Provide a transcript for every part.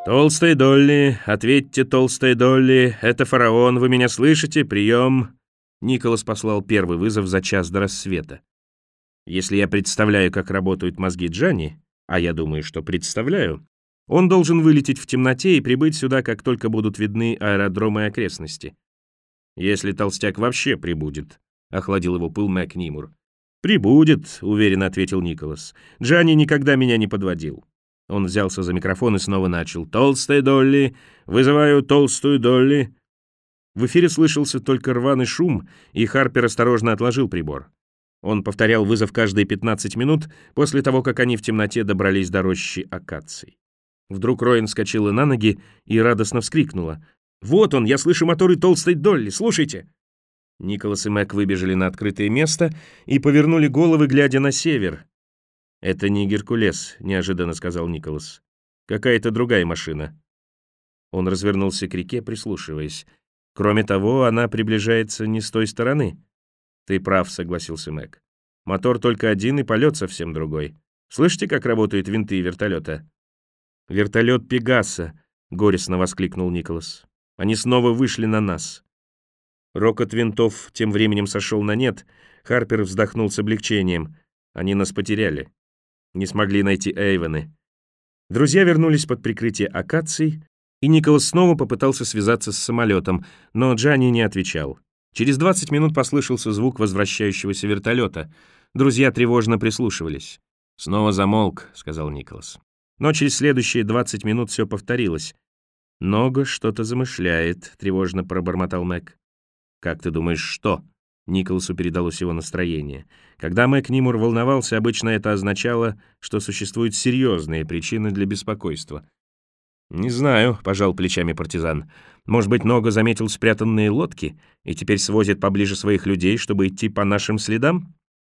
«Толстая Долли, ответьте, Толстая Долли, это фараон, вы меня слышите? Прием!» Николас послал первый вызов за час до рассвета. Если я представляю, как работают мозги Джанни, а я думаю, что представляю, он должен вылететь в темноте и прибыть сюда, как только будут видны аэродромы и окрестности. Если толстяк вообще прибудет, — охладил его пыл Мэк Нимур. «Прибудет», — уверенно ответил Николас. «Джанни никогда меня не подводил». Он взялся за микрофон и снова начал. «Толстая Долли! Вызываю толстую Долли!» В эфире слышался только рваный шум, и Харпер осторожно отложил прибор. Он повторял вызов каждые 15 минут после того, как они в темноте добрались до рощи акаций. Вдруг Роин вскочила на ноги и радостно вскрикнула. «Вот он, я слышу моторы толстой Долли, слушайте!» Николас и Мэк выбежали на открытое место и повернули головы, глядя на север. «Это не Геркулес», — неожиданно сказал Николас. «Какая-то другая машина». Он развернулся к реке, прислушиваясь. «Кроме того, она приближается не с той стороны». «Ты прав», — согласился Мэк. «Мотор только один, и полет совсем другой. Слышите, как работают винты вертолета?» «Вертолет Пегаса», — горестно воскликнул Николас. «Они снова вышли на нас». Рокот винтов тем временем сошел на нет. Харпер вздохнул с облегчением. Они нас потеряли. Не смогли найти Эйвены. Друзья вернулись под прикрытие акаций, и Николас снова попытался связаться с самолетом, но Джанни не отвечал. Через 20 минут послышался звук возвращающегося вертолета. Друзья тревожно прислушивались. «Снова замолк», — сказал Николас. Но через следующие 20 минут все повторилось. «Нога что-то замышляет», — тревожно пробормотал Мэк. «Как ты думаешь, что?» Николасу передалось его настроение. Когда Мэк Нимур волновался, обычно это означало, что существуют серьезные причины для беспокойства. «Не знаю», — пожал плечами партизан. «Может быть, Нога заметил спрятанные лодки и теперь свозит поближе своих людей, чтобы идти по нашим следам?»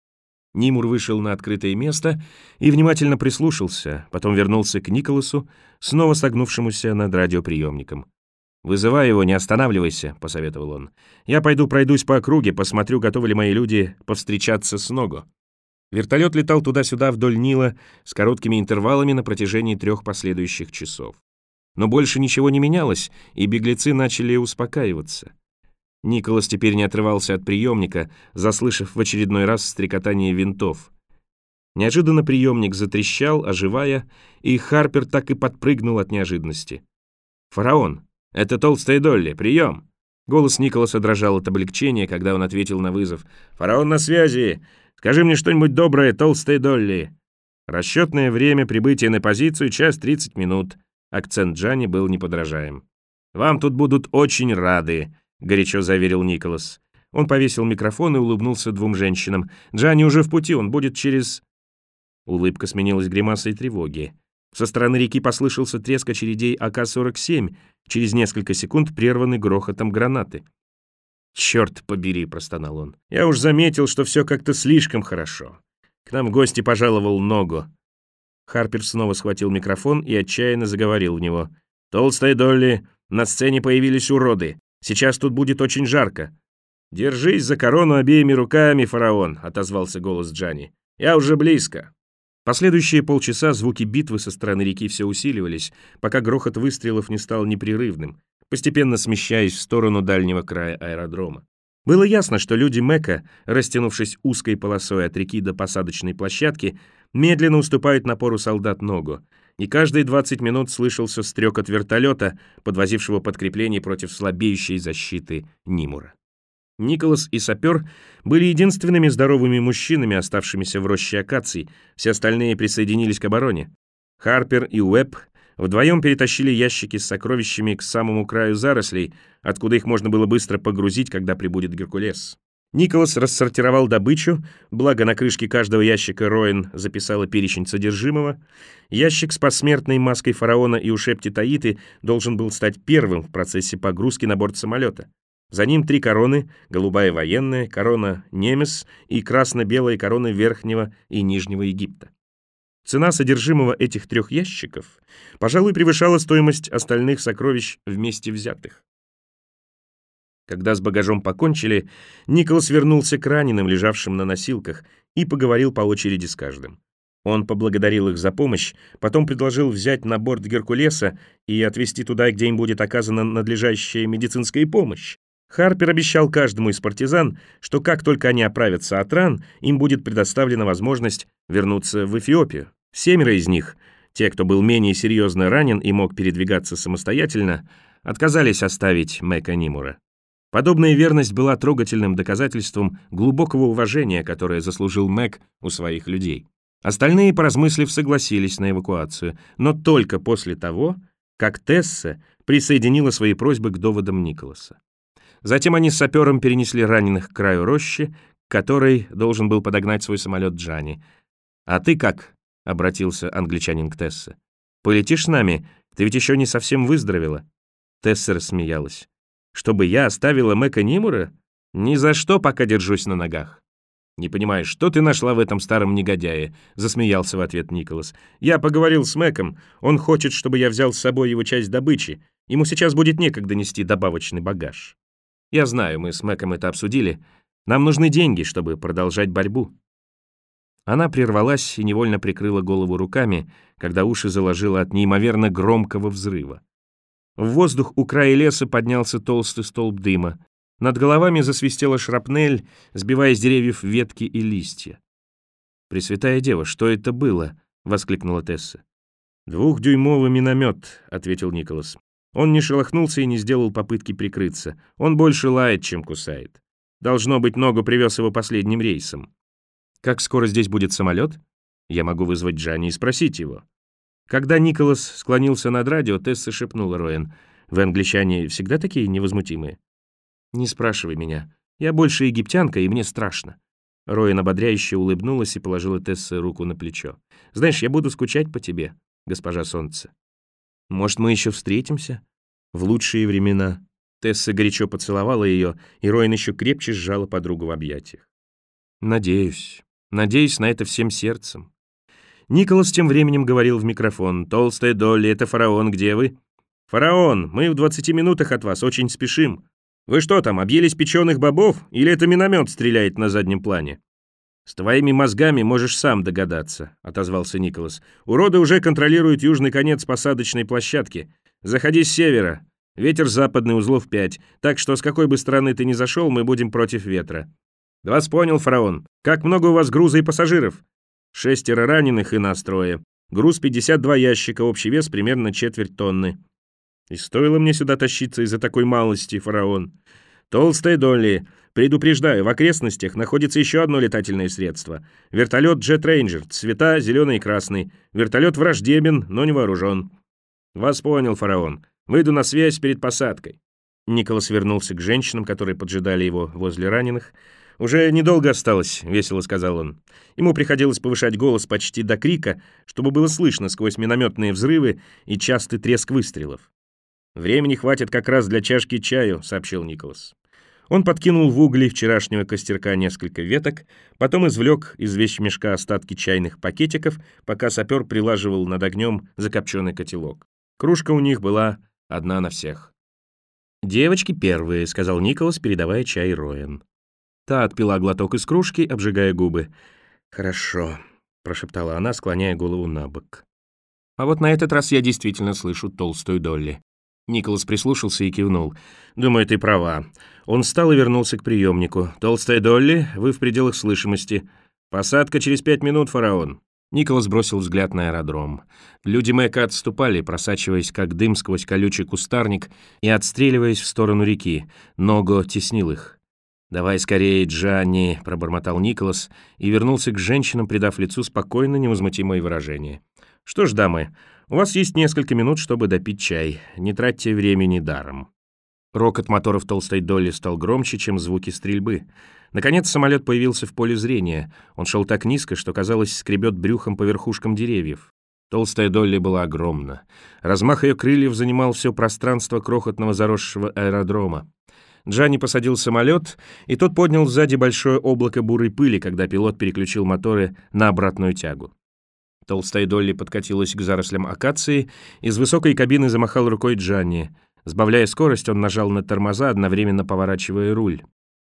Нимур вышел на открытое место и внимательно прислушался, потом вернулся к Николасу, снова согнувшемуся над радиоприемником. «Вызывай его, не останавливайся», — посоветовал он. «Я пойду пройдусь по округе, посмотрю, готовы ли мои люди повстречаться с Ного». Вертолет летал туда-сюда вдоль Нила с короткими интервалами на протяжении 3 последующих часов. Но больше ничего не менялось, и беглецы начали успокаиваться. Николас теперь не отрывался от приемника, заслышав в очередной раз стрекотание винтов. Неожиданно приемник затрещал, оживая, и Харпер так и подпрыгнул от неожиданности. «Фараон! Это толстая Долли! Прием!» Голос Николаса дрожал от облегчения, когда он ответил на вызов. «Фараон на связи! Скажи мне что-нибудь доброе, толстая Долли!» Расчетное время прибытия на позицию — 1:30. Акцент Джанни был неподражаем. «Вам тут будут очень рады», — горячо заверил Николас. Он повесил микрофон и улыбнулся 2 женщинам. «Джанни уже в пути, он будет через...» Улыбка сменилась гримасой тревоги. Со стороны реки послышался треск очередей АК-47, через несколько секунд прерванный грохотом гранаты. «Черт побери», — простонал он. «Я уж заметил, что все как-то слишком хорошо. К нам в гости пожаловал Ного». Харпер снова схватил микрофон и отчаянно заговорил в него. «Толстая Долли, на сцене появились уроды. Сейчас тут будет очень жарко». «Держись за корону обеими руками, фараон», — отозвался голос Джанни. «Я уже близко». Последующие полчаса звуки битвы со стороны реки все усиливались, пока грохот выстрелов не стал непрерывным, постепенно смещаясь в сторону дальнего края аэродрома. Было ясно, что люди Мэка, растянувшись узкой полосой от реки до посадочной площадки, медленно уступают напору солдат Ного, и каждые 20 минут слышался стрекот вертолета, подвозившего подкрепление против слабеющей защиты Нимура. Николас и сапер были единственными здоровыми мужчинами, оставшимися в роще акаций, все остальные присоединились к обороне. Харпер и Уэбб вдвоем перетащили ящики с сокровищами к самому краю зарослей, откуда их можно было быстро погрузить, когда прибудет Геркулес. Николас рассортировал добычу, благо на крышке каждого ящика Роин записала перечень содержимого. Ящик с посмертной маской фараона и ушепти Таиты должен был стать первым в процессе погрузки на борт самолета. За ним 3 короны: голубая военная, корона Немес и красно-белая короны Верхнего и Нижнего Египта. Цена содержимого этих 3 ящиков, пожалуй, превышала стоимость остальных сокровищ вместе взятых. Когда с багажом покончили, Николас вернулся к раненым, лежавшим на носилках, и поговорил по очереди с каждым. Он поблагодарил их за помощь, потом предложил взять на борт Геркулеса и отвезти туда, где им будет оказана надлежащая медицинская помощь. Харпер обещал каждому из партизан, что как только они оправятся от ран, им будет предоставлена возможность вернуться в Эфиопию. 7 из них, те, кто был менее серьезно ранен и мог передвигаться самостоятельно, отказались оставить Мэка Нимура. Подобная верность была трогательным доказательством глубокого уважения, которое заслужил Мэк у своих людей. Остальные, поразмыслив, согласились на эвакуацию, но только после того, как Тесса присоединила свои просьбы к доводам Николаса. Затем они с сапером перенесли раненых к краю рощи, который должен был подогнать свой самолет Джани. «А ты как?» — обратился англичанин к Тессе. «Полетишь с нами? Ты ведь еще не совсем выздоровела». Тесса рассмеялась. «Чтобы я оставила Мэка Нимура? Ни за что, пока держусь на ногах». «Не понимаешь, что ты нашла в этом старом негодяе?» — засмеялся в ответ Николас. «Я поговорил с Мэком. Он хочет, чтобы я взял с собой его часть добычи. Ему сейчас будет некогда нести добавочный багаж». «Я знаю, мы с Мэком это обсудили. Нам нужны деньги, чтобы продолжать борьбу». Она прервалась и невольно прикрыла голову руками, когда уши заложила от неимоверно громкого взрыва. В воздух у края леса поднялся толстый столб дыма. Над головами засвистела шрапнель, сбивая с деревьев ветки и листья. «Пресвятая Дева, что это было?» — воскликнула Тесса. «2-дюймовый миномет», — ответил Николас. Он не шелохнулся и не сделал попытки прикрыться. Он больше лает, чем кусает. Должно быть, ногу привез его последним рейсом. «Как скоро здесь будет самолет?» «Я могу вызвать Джани и спросить его». Когда Николас склонился над радио, Тесса шепнула Роэн: «Вы, англичане, всегда такие невозмутимые?» «Не спрашивай меня. Я больше египтянка, и мне страшно». Роэн ободряюще улыбнулась и положила Тессе руку на плечо. «Знаешь, я буду скучать по тебе, госпожа Солнце. Может, мы еще встретимся? В лучшие времена». Тесса горячо поцеловала ее, и Роэн еще крепче сжала подругу в объятиях. «Надеюсь на это всем сердцем». Николас тем временем говорил в микрофон: «Толстая Долли, это фараон, где вы?» «Фараон, мы в 20 минутах от вас, очень спешим. Вы что там, объелись печеных бобов, или это миномет стреляет на заднем плане?» «С твоими мозгами можешь сам догадаться», — отозвался Николас. «Уроды уже контролируют южный конец посадочной площадки. Заходи с севера. Ветер западный, узлов 5. Так что с какой бы стороны ты ни зашел, мы будем против ветра». «Да вас понял, фараон. Как много у вас груза и пассажиров?» 6 раненых и нас 3. Груз 52 ящика, общий вес примерно четверть тонны. И стоило мне сюда тащиться из-за такой малости, фараон. Толстая Долли, предупреждаю, в окрестностях находится еще одно летательное средство. Вертолет Jet Ranger, цвета зеленый и красный. Вертолет враждебен, но не вооружен. Вас понял, фараон. Выйду на связь перед посадкой. Николас вернулся к женщинам, которые поджидали его возле раненых. «Уже недолго осталось», — весело сказал он. Ему приходилось повышать голос почти до крика, чтобы было слышно сквозь минометные взрывы и частый треск выстрелов. «Времени хватит как раз для чашки чаю», — сообщил Николас. Он подкинул в угли вчерашнего костерка несколько веток, потом извлек из вещмешка остатки чайных пакетиков, пока сапер прилаживал над огнем закопченный котелок. Кружка у них была одна на всех. «Девочки первые», — сказал Николас, передавая чай Роэн. Та отпила глоток из кружки, обжигая губы. «Хорошо», — прошептала она, склоняя голову на бок. «А вот на этот раз я действительно слышу толстую Долли». Николас прислушался и кивнул. «Думаю, ты права». Он встал и вернулся к приемнику. «Толстая Долли, вы в пределах слышимости. Посадка через 5 минут, фараон». Николас бросил взгляд на аэродром. Люди Мэка отступали, просачиваясь как дым сквозь колючий кустарник и отстреливаясь в сторону реки. Ного теснил их. «Давай скорее, Джанни», — пробормотал Николас и вернулся к женщинам, придав лицу спокойно невозмутимое выражение. «Что ж, дамы, у вас есть несколько минут, чтобы допить чай. Не тратьте времени даром». Рокот моторов толстой Долли стал громче, чем звуки стрельбы. Наконец самолет появился в поле зрения. Он шел так низко, что, казалось, скребет брюхом по верхушкам деревьев. Толстая Долли была огромна. Размах ее крыльев занимал все пространство крохотного заросшего аэродрома. Джанни посадил самолет, и тот поднял сзади большое облако бурой пыли, когда пилот переключил моторы на обратную тягу. Толстая Долли подкатилась к зарослям акации, из высокой кабины замахал рукой Джанни. Сбавляя скорость, он нажал на тормоза, одновременно поворачивая руль.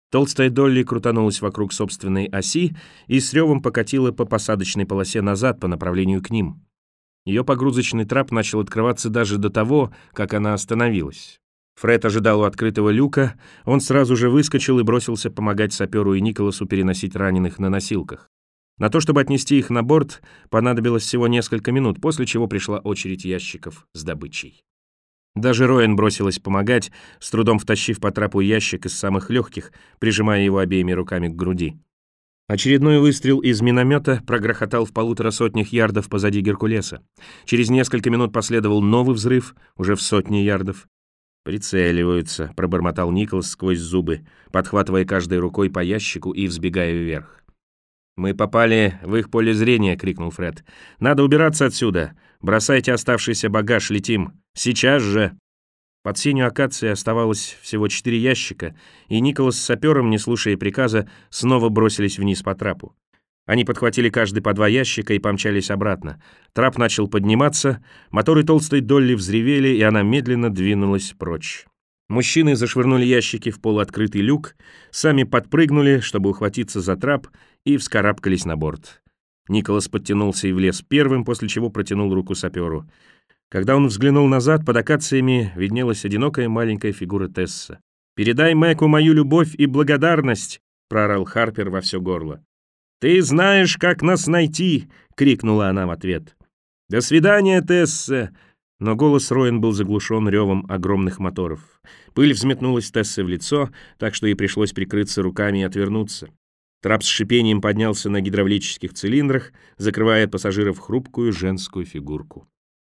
Толстая Долли крутанулась вокруг собственной оси и с ревом покатила по посадочной полосе назад по направлению к ним. Ее погрузочный трап начал открываться даже до того, как она остановилась. Фред ожидал у открытого люка, он сразу же выскочил и бросился помогать саперу и Николасу переносить раненых на носилках. На то, чтобы отнести их на борт, понадобилось всего несколько минут, после чего пришла очередь ящиков с добычей. Даже Роэн бросилась помогать, с трудом втащив по трапу ящик из самых легких, прижимая его обеими руками к груди. Очередной выстрел из миномета прогрохотал в 150 ярдов позади Геркулеса. Через несколько минут последовал новый взрыв, уже в 100 ярдов. «Прицеливаются», — пробормотал Николас сквозь зубы, подхватывая каждой рукой по ящику и взбегая вверх. «Мы попали в их поле зрения», — крикнул Фред. «Надо убираться отсюда. Бросайте оставшийся багаж, летим. Сейчас же!» Под сенью акации оставалось всего 4 ящика, и Николас с сапером, не слушая приказа, снова бросились вниз по трапу. Они подхватили каждый по 2 ящика и помчались обратно. Трап начал подниматься, моторы толстой Долли взревели, и она медленно двинулась прочь. Мужчины зашвырнули ящики в полуоткрытый люк, сами подпрыгнули, чтобы ухватиться за трап, и вскарабкались на борт. Николас подтянулся и влез первым, после чего протянул руку саперу. Когда он взглянул назад, под акациями виднелась одинокая маленькая фигура Тесса. «Передай Мэку мою любовь и благодарность!» — проорал Харпер во все горло. «Ты знаешь, как нас найти!» — крикнула она в ответ. «До свидания, Тесса!» Но голос Роэн был заглушен ревом огромных моторов. Пыль взметнулась Тессе в лицо, так что ей пришлось прикрыться руками и отвернуться. Трап с шипением поднялся на гидравлических цилиндрах, закрывая от пассажиров хрупкую женскую фигурку.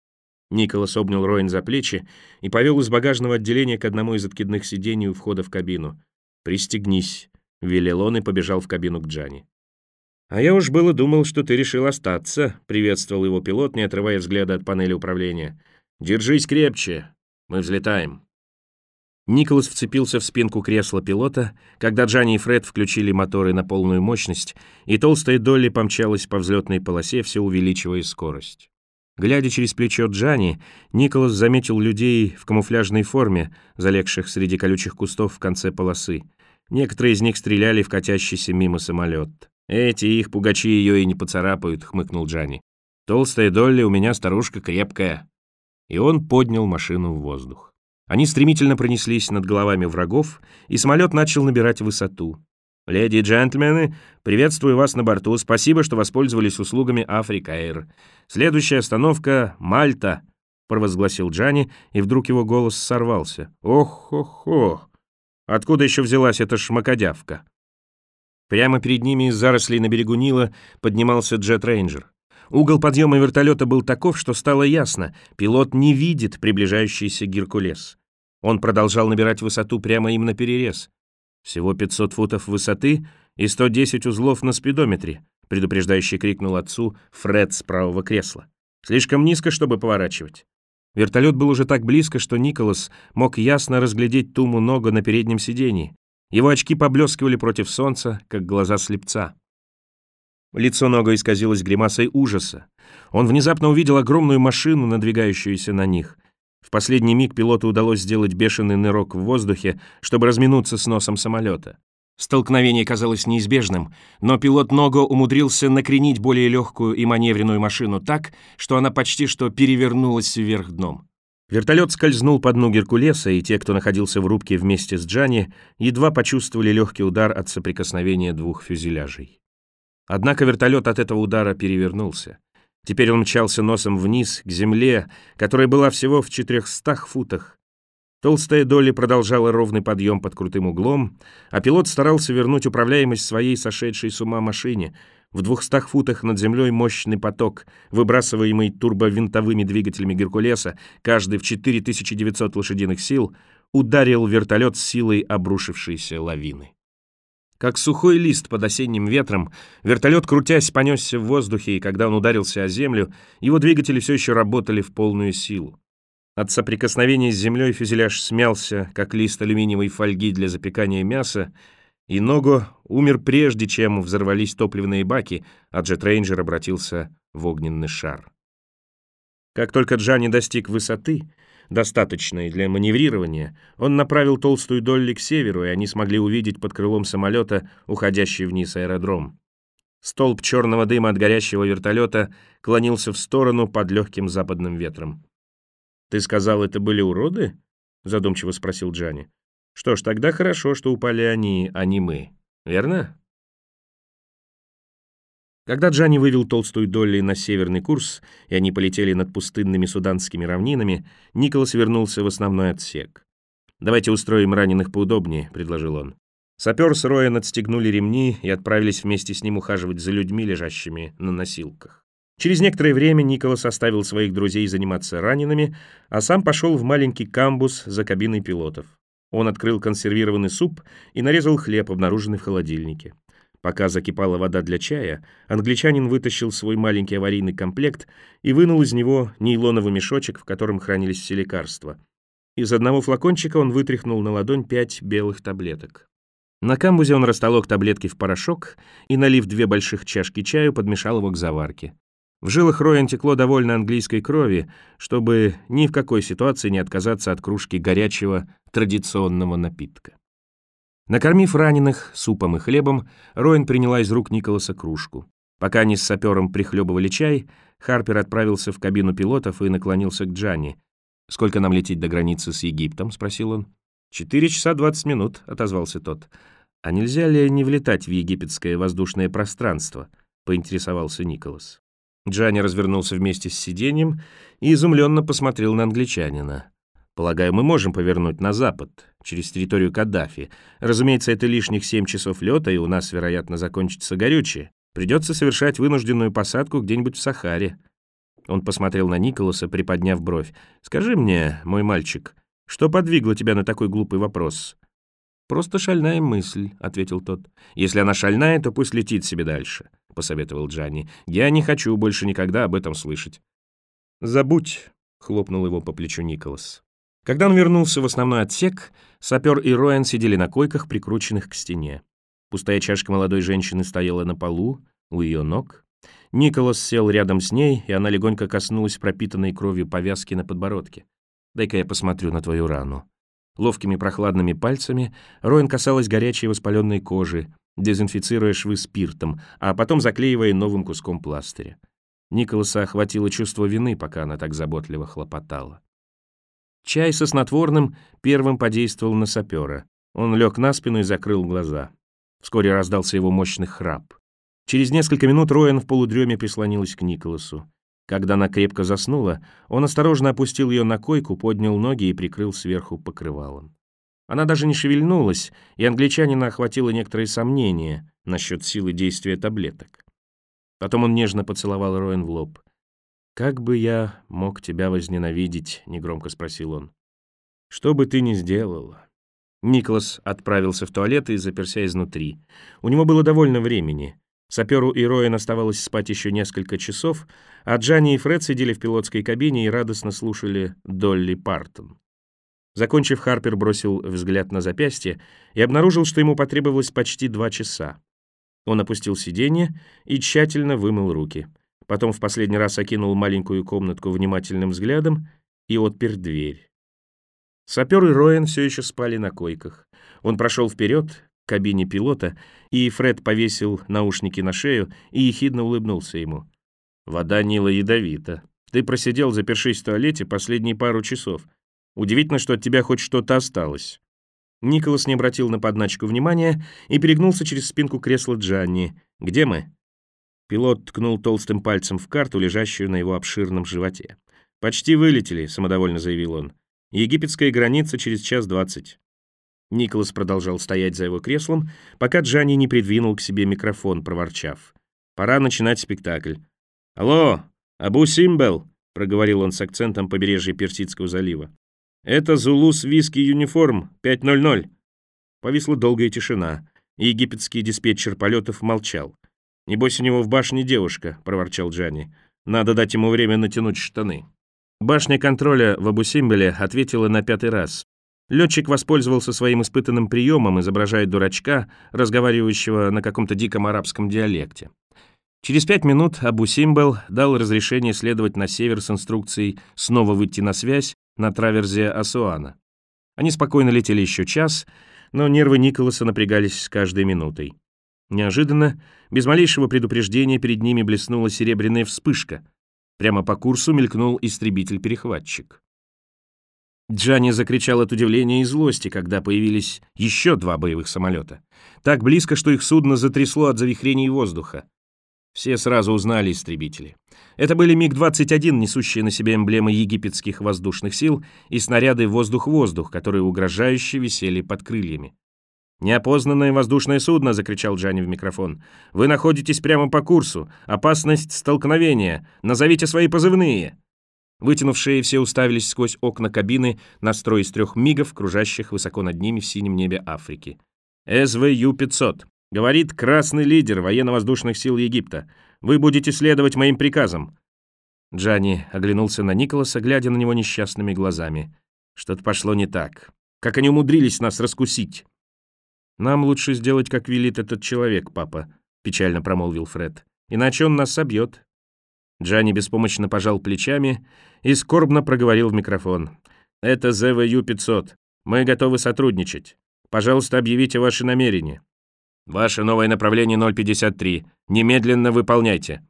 Николас обнял Роэн за плечи и повел из багажного отделения к одному из откидных сидений у входа в кабину. «Пристегнись», — велел он и побежал в кабину к Джанни. «А я уж было думал, что ты решил остаться», — приветствовал его пилот, не отрывая взгляда от панели управления. «Держись крепче, мы взлетаем». Николас вцепился в спинку кресла пилота, когда Джанни и Фред включили моторы на полную мощность, и толстая Долли помчалась по взлетной полосе, все увеличивая скорость. Глядя через плечо Джанни, Николас заметил людей в камуфляжной форме, залегших среди колючих кустов в конце полосы. Некоторые из них стреляли в катящийся мимо самолет. «Эти их пугачи ее и не поцарапают», — хмыкнул Джанни. «Толстая Долли у меня старушка крепкая». И он поднял машину в воздух. Они стремительно пронеслись над головами врагов, и самолет начал набирать высоту. «Леди и джентльмены, приветствую вас на борту. Спасибо, что воспользовались услугами Africa Air. Следующая остановка — Мальта», — провозгласил Джанни, и вдруг его голос сорвался. «Ох-хо-хо! Откуда еще взялась эта шмакодявка?» Прямо перед ними из зарослей на берегу Нила поднимался джет-рейнджер. Угол подъема вертолета был таков, что стало ясно — пилот не видит приближающийся Геркулес. Он продолжал набирать высоту прямо им наперерез. «Всего 500 футов высоты и 110 узлов на спидометре», предупреждающе крикнул отцу Фред с правого кресла. «Слишком низко, чтобы поворачивать». Вертолет был уже так близко, что Николас мог ясно разглядеть Туму Нога на переднем сидении. Его очки поблескивали против солнца, как глаза слепца. Лицо Нога исказилось гримасой ужаса. Он внезапно увидел огромную машину, надвигающуюся на них. В последний миг пилоту удалось сделать бешеный нырок в воздухе, чтобы разминуться с носом самолета. Столкновение казалось неизбежным, но пилот Ного умудрился накренить более легкую и маневренную машину так, что она почти что перевернулась вверх дном. Вертолет скользнул по дну Геркулеса, и те, кто находился в рубке вместе с Джанни, едва почувствовали легкий удар от соприкосновения двух фюзеляжей. Однако вертолет от этого удара перевернулся. Теперь он мчался носом вниз, к земле, которая была всего в 400 футах. Толстая Долли продолжала ровный подъем под крутым углом, а пилот старался вернуть управляемость своей сошедшей с ума машине. В 200 футах над землей мощный поток, выбрасываемый турбовинтовыми двигателями Геркулеса, каждый в 4900 лошадиных сил, ударил вертолет с силой обрушившейся лавины. Как сухой лист под осенним ветром, вертолет, крутясь, понесся в воздухе, и когда он ударился о землю, его двигатели все еще работали в полную силу. От соприкосновения с землей фюзеляж смялся, как лист алюминиевой фольги для запекания мяса, и Ного умер прежде, чем взорвались топливные баки, а джет-рейнджер обратился в огненный шар. Как только Джанни достиг высоты, достаточной для маневрирования, он направил толстую Долли к северу, и они смогли увидеть под крылом самолета уходящий вниз аэродром. Столб черного дыма от горящего вертолета клонился в сторону под легким западным ветром. «Ты сказал, это были уроды?» — задумчиво спросил Джанни. «Что ж, тогда хорошо, что упали они, а не мы. Верно?» Когда Джанни вывел толстую Долли на северный курс, и они полетели над пустынными суданскими равнинами, Николас вернулся в основной отсек. «Давайте устроим раненых поудобнее», — предложил он. Сапер с Роэн отстегнули ремни и отправились вместе с ним ухаживать за людьми, лежащими на носилках. Через некоторое время Николас оставил своих друзей заниматься ранеными, а сам пошел в маленький камбус за кабиной пилотов. Он открыл консервированный суп и нарезал хлеб, обнаруженный в холодильнике. Пока закипала вода для чая, англичанин вытащил свой маленький аварийный комплект и вынул из него нейлоновый мешочек, в котором хранились все лекарства. Из одного флакончика он вытряхнул на ладонь 5 белых таблеток. На камбузе он растолок таблетки в порошок и, налив 2 больших чашки чаю, подмешал его к заварке. В жилах Роэн текло довольно английской крови, чтобы ни в какой ситуации не отказаться от кружки горячего традиционного напитка. Накормив раненых супом и хлебом, Роэн приняла из рук Николаса кружку. Пока они с сапером прихлебывали чай, Харпер отправился в кабину пилотов и наклонился к Джанни. «Сколько нам лететь до границы с Египтом?» — спросил он. 4 часа 20 минут», — отозвался тот. «А нельзя ли не влетать в египетское воздушное пространство?» — поинтересовался Николас. Джанни развернулся вместе с сиденьем и изумленно посмотрел на англичанина. «Полагаю, мы можем повернуть на запад, через территорию Каддафи. Разумеется, это лишних 7 часов лета, и у нас, вероятно, закончится горючее. Придется совершать вынужденную посадку где-нибудь в Сахаре». Он посмотрел на Николаса, приподняв бровь. «Скажи мне, мой мальчик, что подвигло тебя на такой глупый вопрос?» «Просто шальная мысль», — ответил тот. «Если она шальная, то пусть летит себе дальше», — посоветовал Джанни. «Я не хочу больше никогда об этом слышать». «Забудь», — хлопнул его по плечу Николас. Когда он вернулся в основной отсек, сапер и Роэн сидели на койках, прикрученных к стене. Пустая чашка молодой женщины стояла на полу, у ее ног. Николас сел рядом с ней, и она легонько коснулась пропитанной кровью повязки на подбородке. «Дай-ка я посмотрю на твою рану». Ловкими прохладными пальцами Роэн касалась горячей воспаленной кожи, дезинфицируя швы спиртом, а потом заклеивая новым куском пластыря. Николаса охватило чувство вины, пока она так заботливо хлопотала. Чай со снотворным первым подействовал на сапера. Он лег на спину и закрыл глаза. Вскоре раздался его мощный храп. Через несколько минут Роэн в полудреме прислонилась к Николасу. Когда она крепко заснула, он осторожно опустил ее на койку, поднял ноги и прикрыл сверху покрывалом. Она даже не шевельнулась, и англичанина охватило некоторые сомнения насчет силы действия таблеток. Потом он нежно поцеловал Роэн в лоб. «Как бы я мог тебя возненавидеть?» — негромко спросил он. «Что бы ты ни сделала?» Николас отправился в туалет и заперся изнутри. У него было довольно времени. Саперу и Роэн оставалось спать еще несколько часов, а Джанни и Фред сидели в пилотской кабине и радостно слушали Долли Партон. Закончив, Харпер бросил взгляд на запястье и обнаружил, что ему потребовалось почти 2 часа. Он опустил сиденье и тщательно вымыл руки. Потом в последний раз окинул маленькую комнатку внимательным взглядом и отпер дверь. Сапер и Роэн все еще спали на койках. Он прошел вперед к кабине пилота, и Фред повесил наушники на шею и ехидно улыбнулся ему. «Вода Нила ядовита. Ты просидел, запершись в туалете, последние пару часов. Удивительно, что от тебя хоть что-то осталось». Николас не обратил на подначку внимания и перегнулся через спинку кресла Джанни. «Где мы?» Пилот ткнул толстым пальцем в карту, лежащую на его обширном животе. «Почти вылетели», — самодовольно заявил он. «Египетская граница через 1:20». Николас продолжал стоять за его креслом, пока Джанни не придвинул к себе микрофон, проворчав. «Пора начинать спектакль». «Алло, Абу Симбел», — проговорил он с акцентом побережья Персидского залива. «Это Зулус Виски Юниформ 500». Повисла долгая тишина, и египетский диспетчер полетов молчал. «Небось, у него в башне девушка», — проворчал Джанни. «Надо дать ему время натянуть штаны». Башня контроля в Абу-Симбеле ответила на 5-й раз. Летчик воспользовался своим испытанным приемом, изображая дурачка, разговаривающего на каком-то диком арабском диалекте. Через 5 минут Абу-Симбел дал разрешение следовать на север с инструкцией снова выйти на связь, на траверзе Асуана. Они спокойно летели еще час, но нервы Николаса напрягались с каждой минутой. Неожиданно, без малейшего предупреждения, перед ними блеснула серебряная вспышка. Прямо по курсу мелькнул истребитель-перехватчик. Джанни закричал от удивления и злости, когда появились еще 2 боевых самолета. Так близко, что их судно затрясло от завихрений воздуха. Все сразу узнали истребители. Это были МиГ-21, несущие на себе эмблемы египетских воздушных сил, и снаряды «Воздух-воздух», которые угрожающе висели под крыльями. «Неопознанное воздушное судно!» — закричал Джанни в микрофон. «Вы находитесь прямо по курсу. Опасность столкновения. Назовите свои позывные!» Вытянув шеи, все уставились сквозь окна кабины на строй из 3 мигов, кружащих высоко над ними в синем небе Африки. «СВЮ-500. Говорит красный лидер военно-воздушных сил Египта. Вы будете следовать моим приказам». Джанни оглянулся на Николаса, глядя на него несчастными глазами. Что-то пошло не так. Как они умудрились нас раскусить? «Нам лучше сделать, как велит этот человек, папа», — печально промолвил Фред. «Иначе он нас собьет». Джанни беспомощно пожал плечами и скорбно проговорил в микрофон. «Это ЗВЮ-500. Мы готовы сотрудничать. Пожалуйста, объявите ваши намерения. Ваше новое направление 053. Немедленно выполняйте».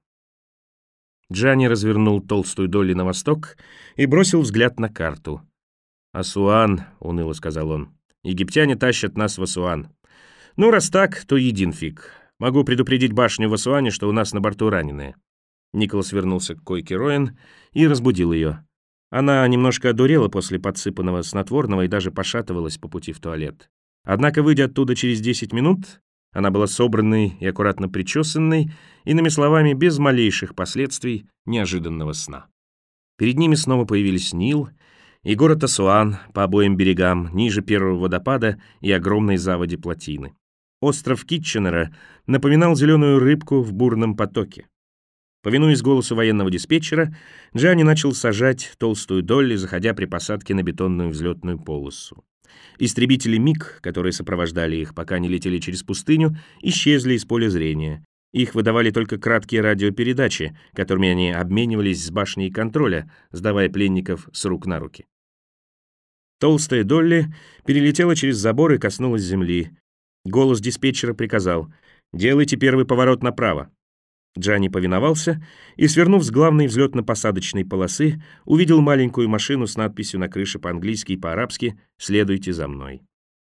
Джанни развернул толстую долли на восток и бросил взгляд на карту. «Асуан», — уныло сказал он. «Египтяне тащат нас в Асуан. Ну, раз так, то един фиг. Могу предупредить башню в Асуане, что у нас на борту раненые». Николас вернулся к койке Роэн и разбудил ее. Она немножко одурела после подсыпанного снотворного и даже пошатывалась по пути в туалет. Однако, выйдя оттуда через 10 минут, она была собранной и аккуратно причесанной, иными словами, без малейших последствий неожиданного сна. Перед ними снова появились Нил и город Асуан по обоим берегам, ниже первого водопада и огромной заводи плотины. Остров Китченера напоминал зеленую рыбку в бурном потоке. Повинуясь голосу военного диспетчера, Джанни начал сажать толстую долли, заходя при посадке на бетонную взлетную полосу. Истребители МиГ, которые сопровождали их, пока они летели через пустыню, исчезли из поля зрения. Их выдавали только краткие радиопередачи, которыми они обменивались с башней контроля, сдавая пленников с рук на руки. Толстая долли перелетела через забор и коснулась земли. Голос диспетчера приказал: «Делайте первый поворот направо». Джанни повиновался и, свернув с главной взлетно-посадочной полосы, увидел маленькую машину с надписью на крыше по-английски и по-арабски «Следуйте за мной».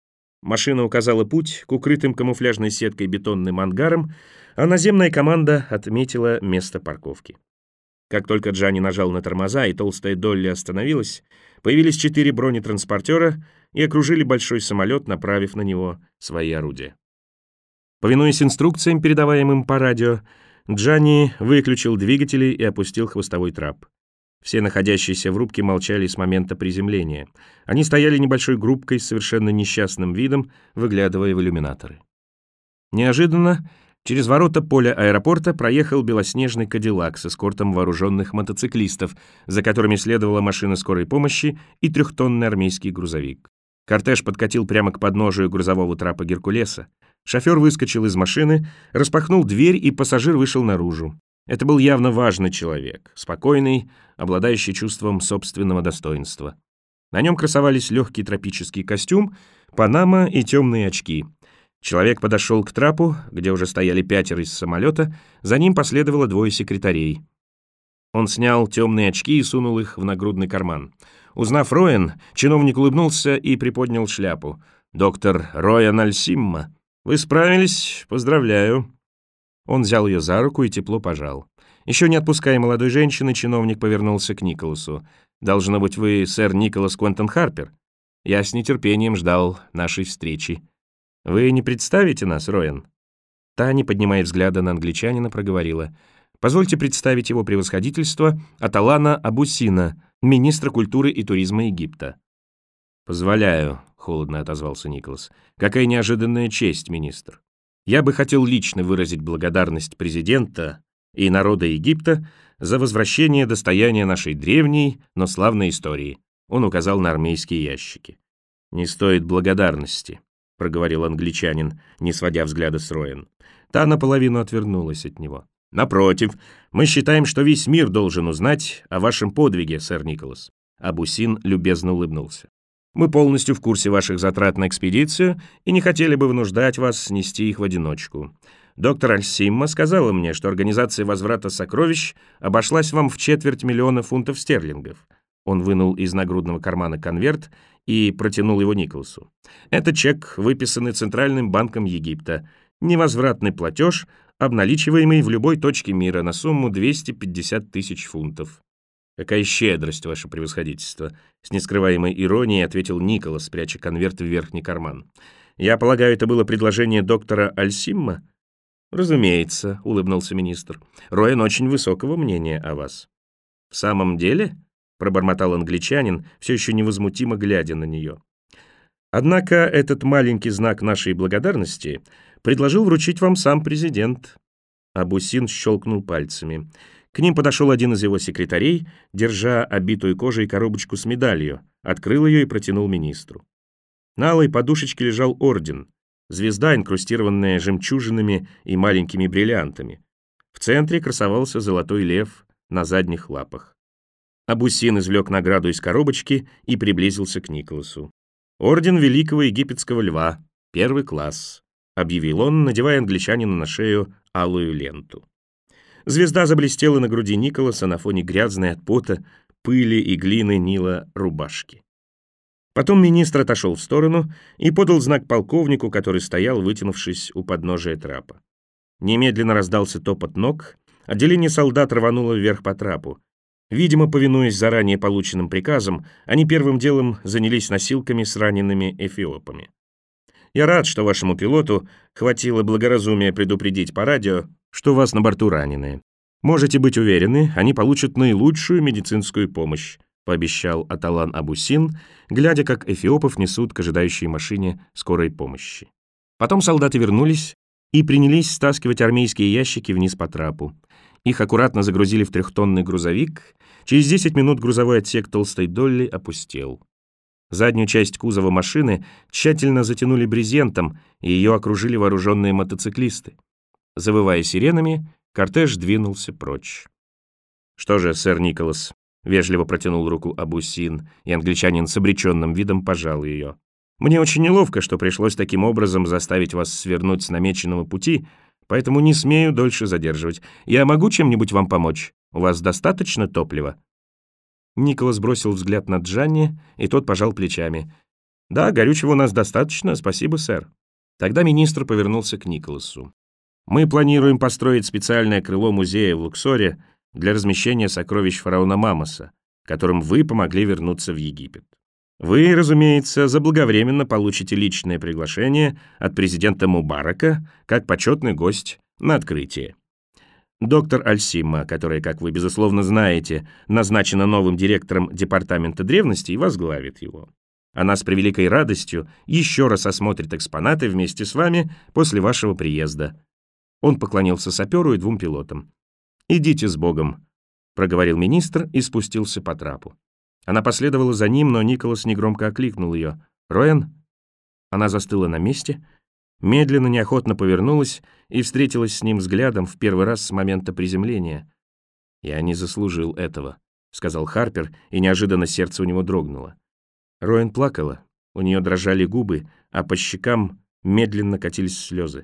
Машина указала путь к укрытым камуфляжной сеткой бетонным ангарам, а наземная команда отметила место парковки. Как только Джанни нажал на тормоза и толстая долли остановилась, появились 4 бронетранспортера и окружили большой самолет, направив на него свои орудия. Повинуясь инструкциям, передаваемым по радио, Джанни выключил двигатели и опустил хвостовой трап. Все находящиеся в рубке молчали с момента приземления. Они стояли небольшой группкой с совершенно несчастным видом, выглядывая в иллюминаторы. Неожиданно через ворота поля аэропорта проехал белоснежный кадиллак с эскортом вооруженных мотоциклистов, за которыми следовала машина скорой помощи и 3-тонный армейский грузовик. Кортеж подкатил прямо к подножию грузового трапа Геркулеса. Шофер выскочил из машины, распахнул дверь, и пассажир вышел наружу. Это был явно важный человек, спокойный, обладающий чувством собственного достоинства. На нем красовались легкий тропический костюм, панама и темные очки. Человек подошел к трапу, где уже стояли 5 из самолета, за ним последовало 2 секретарей. Он снял темные очки и сунул их в нагрудный карман. Узнав Роэн, чиновник улыбнулся и приподнял шляпу. «Доктор Роэн Аль-Симма, вы справились, поздравляю». Он взял ее за руку и тепло пожал. Еще не отпуская молодой женщины, чиновник повернулся к Николасу. «Должно быть, вы сэр Николас Квентон Харпер? Я с нетерпением ждал нашей встречи. Вы не представите нас, Роэн?» Та, не поднимая взгляда на англичанина, проговорила: «Позвольте представить его превосходительство Аталана Абусина, министра культуры и туризма Египта». «Позволяю», — холодно отозвался Николас. «Какая неожиданная честь, министр. Я бы хотел лично выразить благодарность президента и народа Египта за возвращение достояния нашей древней, но славной истории». Он указал на армейские ящики. «Не стоит благодарности», — проговорил англичанин, не сводя взгляда с Роэн. Та наполовину отвернулась от него. «Напротив, мы считаем, что весь мир должен узнать о вашем подвиге, сэр Николас. Абусин любезно улыбнулся. «Мы полностью в курсе ваших затрат на экспедицию и не хотели бы вынуждать вас снести их в одиночку. Доктор Альсимма сказала мне, что организация возврата сокровищ обошлась вам в 250 000 фунтов стерлингов». Он вынул из нагрудного кармана конверт и протянул его Николасу. «Это чек, выписанный Центральным банком Египта. Невозвратный платеж, обналичиваемый в любой точке мира на сумму 250 000 фунтов». «Какая щедрость, ваше превосходительство!» — с нескрываемой иронией ответил Николас, пряча конверт в верхний карман. «Я полагаю, это было предложение доктора Альсимма?» «Разумеется», — улыбнулся министр. «Роэн очень высокого мнения о вас». «В самом деле?» — пробормотал англичанин, все еще невозмутимо глядя на нее. «Однако этот маленький знак нашей благодарности предложил вручить вам сам президент». Абусин щелкнул пальцами. К ним подошел один из его секретарей, держа обитую кожей коробочку с медалью, открыл ее и протянул министру. На алой подушечке лежал орден, звезда, инкрустированная жемчужинами и маленькими бриллиантами. В центре красовался золотой лев на задних лапах. Абусин извлек награду из коробочки и приблизился к Николасу. «Орден Великого Египетского Льва, 1 класс», — объявил он, надевая англичанину на шею алую ленту. Звезда заблестела на груди Николаса на фоне грязной от пота, пыли и глины Нила рубашки. Потом министр отошел в сторону и подал знак полковнику, который стоял, вытянувшись у подножия трапа. Немедленно раздался топот ног, отделение солдат рвануло вверх по трапу. Видимо, повинуясь заранее полученным приказам, они первым делом занялись носилками с ранеными эфиопами. «Я рад, что вашему пилоту хватило благоразумия предупредить по радио, что у вас на борту раненые. Можете быть уверены, они получат наилучшую медицинскую помощь», пообещал Аталан Абусин, глядя, как эфиопов несут к ожидающей машине скорой помощи. Потом солдаты вернулись и принялись стаскивать армейские ящики вниз по трапу. Их аккуратно загрузили в 3-тонный грузовик. Через 10 минут грузовой отсек толстой Долли опустел. Заднюю часть кузова машины тщательно затянули брезентом, и ее окружили вооруженные мотоциклисты. Завывая сиренами, кортеж двинулся прочь. «Что же, сэр Николас?» — вежливо протянул руку Абусин, и англичанин с обреченным видом пожал ее. «Мне очень неловко, что пришлось таким образом заставить вас свернуть с намеченного пути, поэтому не смею дольше задерживать. Я могу чем-нибудь вам помочь? У вас достаточно топлива?» Николас бросил взгляд на Джанни, и тот пожал плечами. «Да, горючего у нас достаточно, спасибо, сэр». Тогда министр повернулся к Николасу. «Мы планируем построить специальное крыло музея в Луксоре для размещения сокровищ фараона Мамоса, которым вы помогли вернуться в Египет. Вы, разумеется, заблаговременно получите личное приглашение от президента Мубарака как почетный гость на открытие. Доктор Альсимма, которая, как вы, безусловно, знаете, назначена новым директором Департамента древностей, возглавит его. Она с превеликой радостью еще раз осмотрит экспонаты вместе с вами после вашего приезда». Он поклонился саперу и 2 пилотам. «Идите с Богом», — проговорил министр и спустился по трапу. Она последовала за ним, но Николас негромко окликнул ее. «Роэн?» Она застыла на месте, медленно, неохотно повернулась и встретилась с ним взглядом в первый раз с момента приземления. «Я не заслужил этого», — сказал Харпер, и неожиданно сердце у него дрогнуло. Роэн плакала, у нее дрожали губы, а по щекам медленно катились слезы.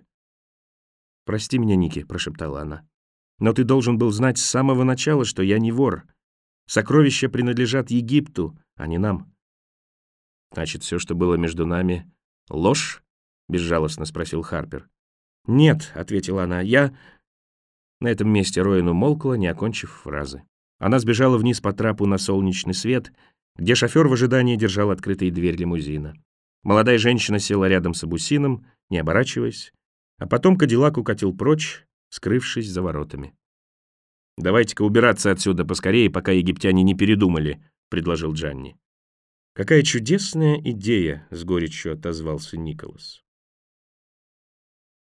«Прости меня, Ники», — прошептала она. «Но ты должен был знать с самого начала, что я не вор. Сокровища принадлежат Египту, а не нам». «Значит, все, что было между нами, ложь?» — безжалостно спросил Харпер. «Нет», — ответила она, — «я...» На этом месте Роэн умолкла, не окончив фразы. Она сбежала вниз по трапу на солнечный свет, где шофер в ожидании держал открытой дверь лимузина. Молодая женщина села рядом с Абусином, не оборачиваясь, а потом Кадиллак укатил прочь, скрывшись за воротами. «Давайте-ка убираться отсюда поскорее, пока египтяне не передумали», — предложил Джанни. «Какая чудесная идея», — с горечью отозвался Николас.